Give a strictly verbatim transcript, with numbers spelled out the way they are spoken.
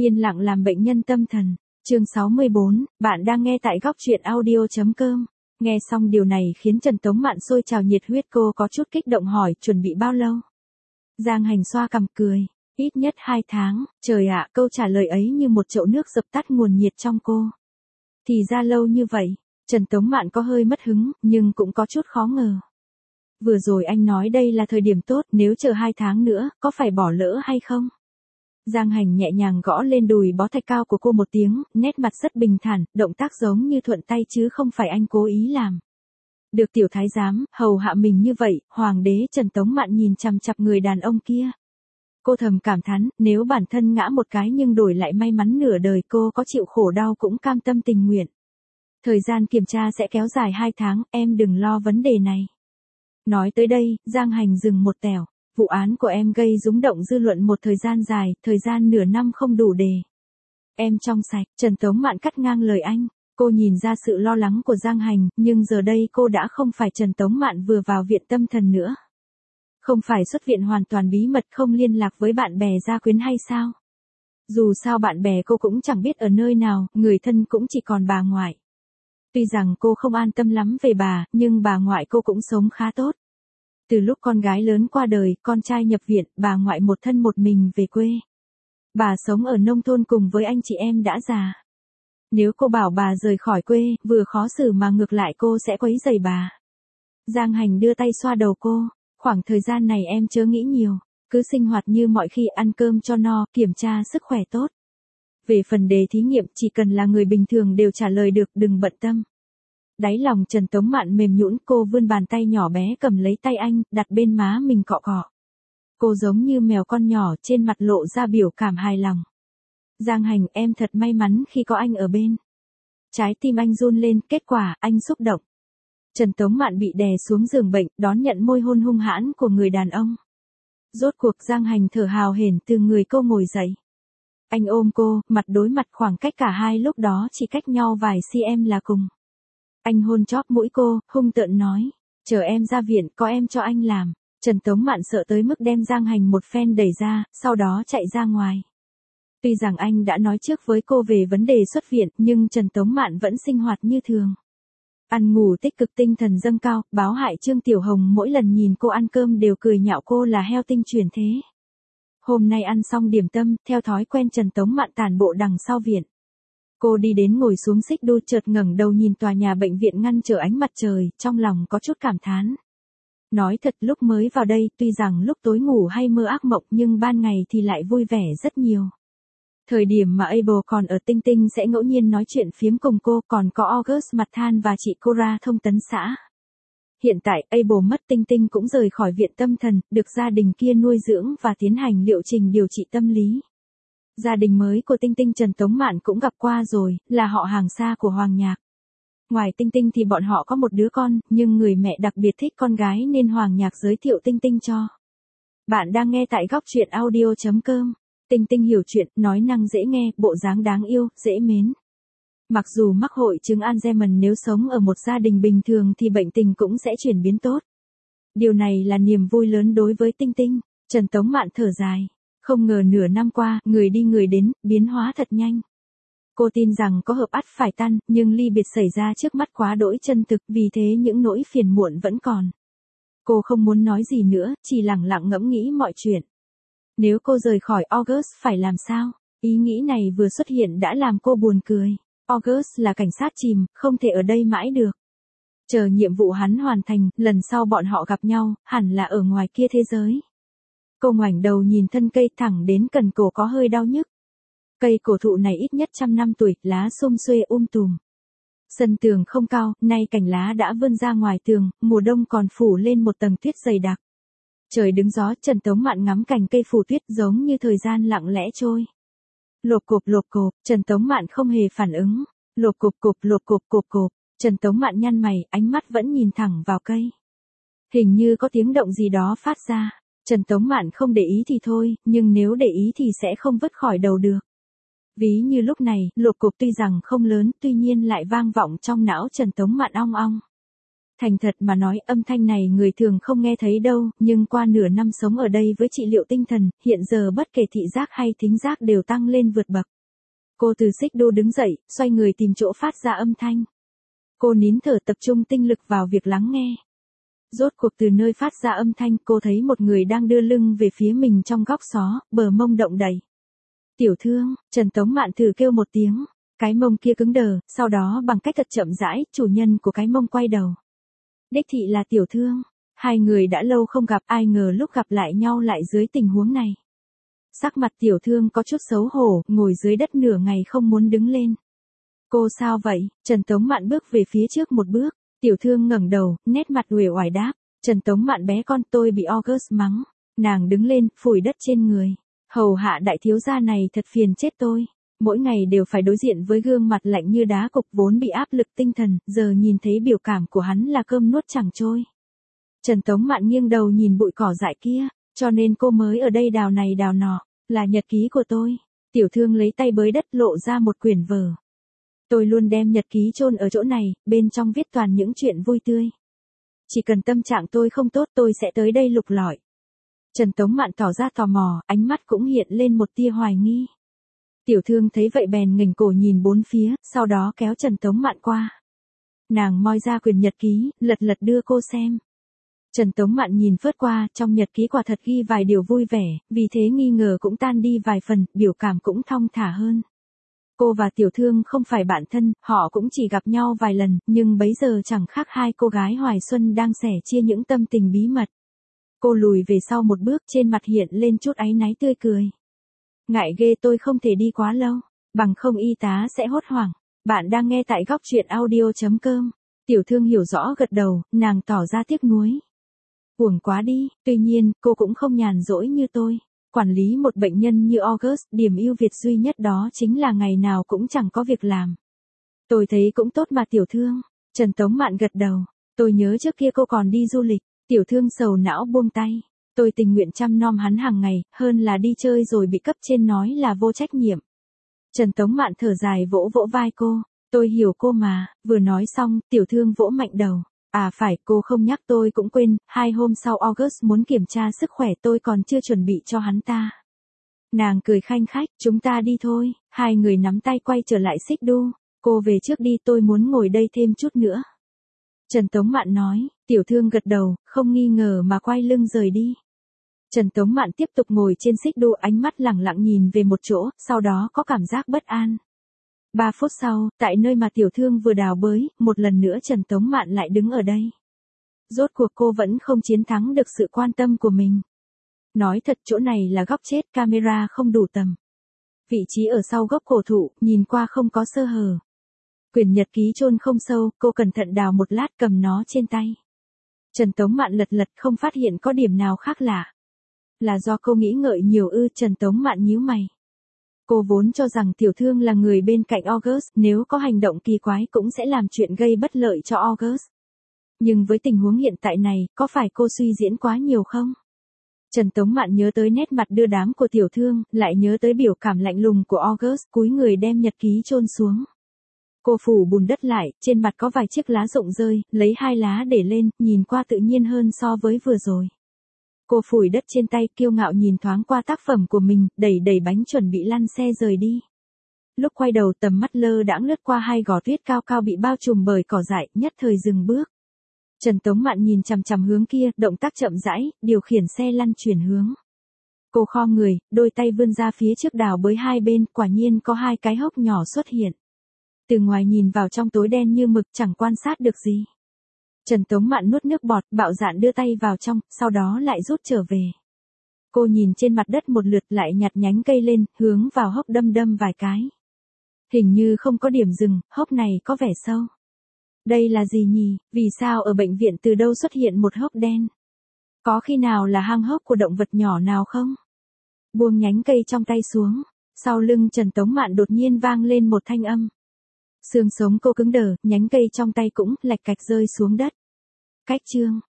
Yên lặng làm bệnh nhân tâm thần. Chương sáu mươi bốn, bạn đang nghe tại góc truyện audio.com. Nghe xong điều này khiến Trần Tống Mạn sôi trào nhiệt huyết, cô có chút kích động hỏi chuẩn bị bao lâu. Giang Hành xoa cằm cười, ít nhất hai tháng, trời ạ, câu trả lời ấy như một chậu nước dập tắt nguồn nhiệt trong cô. Thì ra lâu như vậy, Trần Tống Mạn có hơi mất hứng, nhưng cũng có chút khó ngờ. Vừa rồi anh nói đây là thời điểm tốt, nếu chờ hai tháng nữa, có phải bỏ lỡ hay không? Giang Hành nhẹ nhàng gõ lên đùi bó thạch cao của cô một tiếng, nét mặt rất bình thản, động tác giống như thuận tay chứ không phải anh cố ý làm. Được tiểu thái giám, hầu hạ mình như vậy, hoàng đế Trần Tống Mạn nhìn chằm chằm người đàn ông kia. Cô thầm cảm thán, nếu bản thân ngã một cái nhưng đổi lại may mắn nửa đời, cô có chịu khổ đau cũng cam tâm tình nguyện. Thời gian kiểm tra sẽ kéo dài hai tháng, em đừng lo vấn đề này. Nói tới đây, Giang Hành dừng một tẻo. Vụ án của em gây rúng động dư luận một thời gian dài, thời gian nửa năm không đủ để. Em trong sạch, Trần Tống Mạn cắt ngang lời anh. Cô nhìn ra sự lo lắng của Giang Hành, nhưng giờ đây cô đã không phải Trần Tống Mạn vừa vào viện tâm thần nữa. Không phải xuất viện hoàn toàn bí mật không liên lạc với bạn bè gia quyến hay sao? Dù sao bạn bè cô cũng chẳng biết ở nơi nào, người thân cũng chỉ còn bà ngoại. Tuy rằng cô không an tâm lắm về bà, nhưng bà ngoại cô cũng sống khá tốt. Từ lúc con gái lớn qua đời, con trai nhập viện, bà ngoại một thân một mình về quê. Bà sống ở nông thôn cùng với anh chị em đã già. Nếu cô bảo bà rời khỏi quê, vừa khó xử mà ngược lại cô sẽ quấy rầy bà. Giang Hành đưa tay xoa đầu cô, khoảng thời gian này em chớ nghĩ nhiều, cứ sinh hoạt như mọi khi, ăn cơm cho no, kiểm tra sức khỏe tốt. Về phần đề thí nghiệm, chỉ cần là người bình thường đều trả lời được, đừng bận tâm. Đáy lòng Trần Tống Mạn mềm nhũn, cô vươn bàn tay nhỏ bé cầm lấy tay anh, đặt bên má mình cọ cọ. Cô giống như mèo con nhỏ, trên mặt lộ ra biểu cảm hài lòng. Giang Hành, em thật may mắn khi có anh ở bên. Trái tim anh run lên, kết quả, anh xúc động. Trần Tống Mạn bị đè xuống giường bệnh, đón nhận môi hôn hung hãn của người đàn ông. Rốt cuộc Giang Hành thở hào hển từ người cô ngồi dậy. Anh ôm cô, mặt đối mặt, khoảng cách cả hai lúc đó chỉ cách nhau vài cm là cùng. Anh hôn chóp mũi cô, hung tợn nói, chờ em ra viện, có em cho anh làm. Trần Tống Mạn sợ tới mức đem Giang Hành một phen đẩy ra, sau đó chạy ra ngoài. Tuy rằng anh đã nói trước với cô về vấn đề xuất viện, nhưng Trần Tống Mạn vẫn sinh hoạt như thường. Ăn ngủ tích cực, tinh thần dâng cao, báo hại Trương Tiểu Hồng mỗi lần nhìn cô ăn cơm đều cười nhạo cô là heo tinh truyền thế. Hôm nay ăn xong điểm tâm, theo thói quen Trần Tống Mạn tản bộ đằng sau viện. Cô đi đến ngồi xuống xích đu, chợt ngẩng đầu nhìn tòa nhà bệnh viện ngăn trở ánh mặt trời, trong lòng có chút cảm thán. Nói thật, lúc mới vào đây, tuy rằng lúc tối ngủ hay mơ ác mộng nhưng ban ngày thì lại vui vẻ rất nhiều. Thời điểm mà Abel còn ở Tinh Tinh sẽ ngẫu nhiên nói chuyện phiếm cùng cô, còn có August mặt than và chị Cora thông tấn xã. Hiện tại, Abel mất, Tinh Tinh cũng rời khỏi viện tâm thần, được gia đình kia nuôi dưỡng và tiến hành liệu trình điều trị tâm lý. Gia đình mới của Tinh Tinh Trần Tống Mạn cũng gặp qua rồi, là họ hàng xa của Hoàng Nhạc. Ngoài Tinh Tinh thì bọn họ có một đứa con, nhưng người mẹ đặc biệt thích con gái nên Hoàng Nhạc giới thiệu Tinh Tinh cho. Bạn đang nghe tại góc truyện audio.com. Tinh Tinh hiểu chuyện, nói năng dễ nghe, bộ dáng đáng yêu, dễ mến. Mặc dù mắc hội chứng Alzheimer, nếu sống ở một gia đình bình thường thì bệnh tình cũng sẽ chuyển biến tốt. Điều này là niềm vui lớn đối với Tinh Tinh. Trần Tống Mạn thở dài. Không ngờ nửa năm qua, người đi người đến, biến hóa thật nhanh. Cô tin rằng có hợp ắt phải tan, nhưng ly biệt xảy ra trước mắt quá đỗi chân thực, vì thế những nỗi phiền muộn vẫn còn. Cô không muốn nói gì nữa, chỉ lặng lặng ngẫm nghĩ mọi chuyện. Nếu cô rời khỏi August phải làm sao? Ý nghĩ này vừa xuất hiện đã làm cô buồn cười. August là cảnh sát chìm, không thể ở đây mãi được. Chờ nhiệm vụ hắn hoàn thành, lần sau bọn họ gặp nhau, hẳn là ở ngoài kia thế giới. Cô ngoảnh đầu nhìn thân cây thẳng đến cần cổ có hơi đau nhức. Cây cổ thụ này ít nhất trăm năm tuổi, lá sum xuê um tùm. Sân tường không cao, nay cành lá đã vươn ra ngoài tường, mùa đông còn phủ lên một tầng tuyết dày đặc. Trời đứng gió, Trần Tống Mạn ngắm cành cây phủ tuyết giống như thời gian lặng lẽ trôi. Lộp cộp lộp cộp, Trần Tống Mạn không hề phản ứng. Lộp cộp cộp lộp cộp cộp cộp, Trần Tống Mạn nhăn mày, ánh mắt vẫn nhìn thẳng vào cây. Hình như có tiếng động gì đó phát ra. Trần Tống Mạn không để ý thì thôi, nhưng nếu để ý thì sẽ không vứt khỏi đầu được. Ví như lúc này, lộp cộp tuy rằng không lớn, tuy nhiên lại vang vọng trong não Trần Tống Mạn ong ong. Thành thật mà nói, âm thanh này người thường không nghe thấy đâu, nhưng qua nửa năm sống ở đây với trị liệu tinh thần, hiện giờ bất kể thị giác hay thính giác đều tăng lên vượt bậc. Cô từ xích đu đứng dậy, xoay người tìm chỗ phát ra âm thanh. Cô nín thở tập trung tinh lực vào việc lắng nghe. Rốt cuộc từ nơi phát ra âm thanh, cô thấy một người đang đưa lưng về phía mình trong góc xó, bờ mông động đậy. Tiểu Thương, Trần Tống Mạn thử kêu một tiếng, cái mông kia cứng đờ, sau đó bằng cách thật chậm rãi, chủ nhân của cái mông quay đầu. Đích thị là Tiểu Thương, hai người đã lâu không gặp, ai ngờ lúc gặp lại nhau lại dưới tình huống này. Sắc mặt Tiểu Thương có chút xấu hổ, ngồi dưới đất nửa ngày không muốn đứng lên. Cô sao vậy? Trần Tống Mạn bước về phía trước một bước, Tiểu Thương ngẩng đầu, nét mặt uể oải đáp, Trần Tống Mạn bé con tôi bị August mắng. Nàng đứng lên, phủi đất trên người. Hầu hạ đại thiếu gia này thật phiền chết tôi. Mỗi ngày đều phải đối diện với gương mặt lạnh như đá cục vốn bị áp lực tinh thần, giờ nhìn thấy biểu cảm của hắn là cơm nuốt chẳng trôi. Trần Tống Mạn nghiêng đầu nhìn bụi cỏ dại kia, cho nên cô mới ở đây đào này đào nọ, là nhật ký của tôi. Tiểu Thương lấy tay bới đất lộ ra một quyển vở. Tôi luôn đem nhật ký chôn ở chỗ này, bên trong viết toàn những chuyện vui tươi. Chỉ cần tâm trạng tôi không tốt tôi sẽ tới đây lục lọi. Trần Tống Mạn tỏ ra tò mò, ánh mắt cũng hiện lên một tia hoài nghi. Tiểu Thương thấy vậy bèn nghềnh cổ nhìn bốn phía, sau đó kéo Trần Tống Mạn qua. Nàng moi ra quyển nhật ký, lật lật đưa cô xem. Trần Tống Mạn nhìn phớt qua, trong nhật ký quả thật ghi vài điều vui vẻ, vì thế nghi ngờ cũng tan đi vài phần, biểu cảm cũng thong thả hơn. Cô và Tiểu Thương không phải bạn thân, họ cũng chỉ gặp nhau vài lần, nhưng bấy giờ chẳng khác hai cô gái hoài xuân đang sẻ chia những tâm tình bí mật. Cô lùi về sau một bước, trên mặt hiện lên chút áy náy tươi cười. Ngại ghê tôi không thể đi quá lâu, bằng không y tá sẽ hốt hoảng. Bạn đang nghe tại góc truyện audio chấm com. Tiểu Thương hiểu rõ gật đầu, nàng tỏ ra tiếc nuối. Uổng quá đi, tuy nhiên, cô cũng không nhàn rỗi như tôi. Quản lý một bệnh nhân như August, điểm ưu việt duy nhất đó chính là ngày nào cũng chẳng có việc làm. Tôi thấy cũng tốt mà Tiểu Thương. Trần Tống Mạn gật đầu. Tôi nhớ trước kia cô còn đi du lịch. Tiểu Thương sầu não buông tay. Tôi tình nguyện chăm nom hắn hàng ngày, hơn là đi chơi rồi bị cấp trên nói là vô trách nhiệm. Trần Tống Mạn thở dài vỗ vỗ vai cô. Tôi hiểu cô mà, vừa nói xong, Tiểu Thương vỗ mạnh đầu. À phải, cô không nhắc tôi cũng quên, hai hôm sau August muốn kiểm tra sức khỏe tôi còn chưa chuẩn bị cho hắn ta. Nàng cười khanh khách, chúng ta đi thôi, hai người nắm tay quay trở lại xích đu, cô về trước đi tôi muốn ngồi đây thêm chút nữa. Trần Tống Mạn nói, Tiểu Thương gật đầu, không nghi ngờ mà quay lưng rời đi. Trần Tống Mạn tiếp tục ngồi trên xích đu ánh mắt lẳng lặng nhìn về một chỗ, sau đó có cảm giác bất an. Ba phút sau, tại nơi mà Tiểu Thương vừa đào bới, một lần nữa Trần Tống Mạn lại đứng ở đây. Rốt cuộc cô vẫn không chiến thắng được sự quan tâm của mình. Nói thật chỗ này là góc chết, camera không đủ tầm. Vị trí ở sau gốc cổ thụ, nhìn qua không có sơ hở. Quyển nhật ký chôn không sâu, cô cẩn thận đào một lát cầm nó trên tay. Trần Tống Mạn lật lật không phát hiện có điểm nào khác lạ. Là do cô nghĩ ngợi nhiều ư? Trần Tống Mạn nhíu mày. Cô vốn cho rằng Tiểu Thương là người bên cạnh August, nếu có hành động kỳ quái cũng sẽ làm chuyện gây bất lợi cho August. Nhưng với tình huống hiện tại này, có phải cô suy diễn quá nhiều không? Trần Tống Mạn nhớ tới nét mặt đưa đám của Tiểu Thương, lại nhớ tới biểu cảm lạnh lùng của August, cúi người đem nhật ký chôn xuống. Cô phủ bùn đất lại, trên mặt có vài chiếc lá rụng rơi, lấy hai lá để lên, nhìn qua tự nhiên hơn so với vừa rồi. Cô phủi đất trên tay, kiêu ngạo nhìn thoáng qua tác phẩm của mình, đẩy đẩy bánh chuẩn bị lăn xe rời đi. Lúc quay đầu tầm mắt lơ đãng lướt qua hai gò tuyết cao cao bị bao trùm bởi cỏ dại, nhất thời dừng bước. Trần Tống Mạn nhìn chằm chằm hướng kia, động tác chậm rãi, điều khiển xe lăn chuyển hướng. Cô khom người, đôi tay vươn ra phía trước đào bới hai bên, quả nhiên có hai cái hốc nhỏ xuất hiện. Từ ngoài nhìn vào trong tối đen như mực chẳng quan sát được gì. Trần Tống Mạn nuốt nước bọt, bạo dạn đưa tay vào trong, sau đó lại rút trở về. Cô nhìn trên mặt đất một lượt lại nhặt nhánh cây lên, hướng vào hốc đâm đâm vài cái. Hình như không có điểm dừng, hốc này có vẻ sâu. Đây là gì nhỉ, vì sao ở bệnh viện từ đâu xuất hiện một hốc đen? Có khi nào là hang hốc của động vật nhỏ nào không? Buông nhánh cây trong tay xuống, sau lưng Trần Tống Mạn đột nhiên vang lên một thanh âm. Xương sống cô cứng đờ, nhánh cây trong tay cũng lạch cạch rơi xuống đất. Cách chương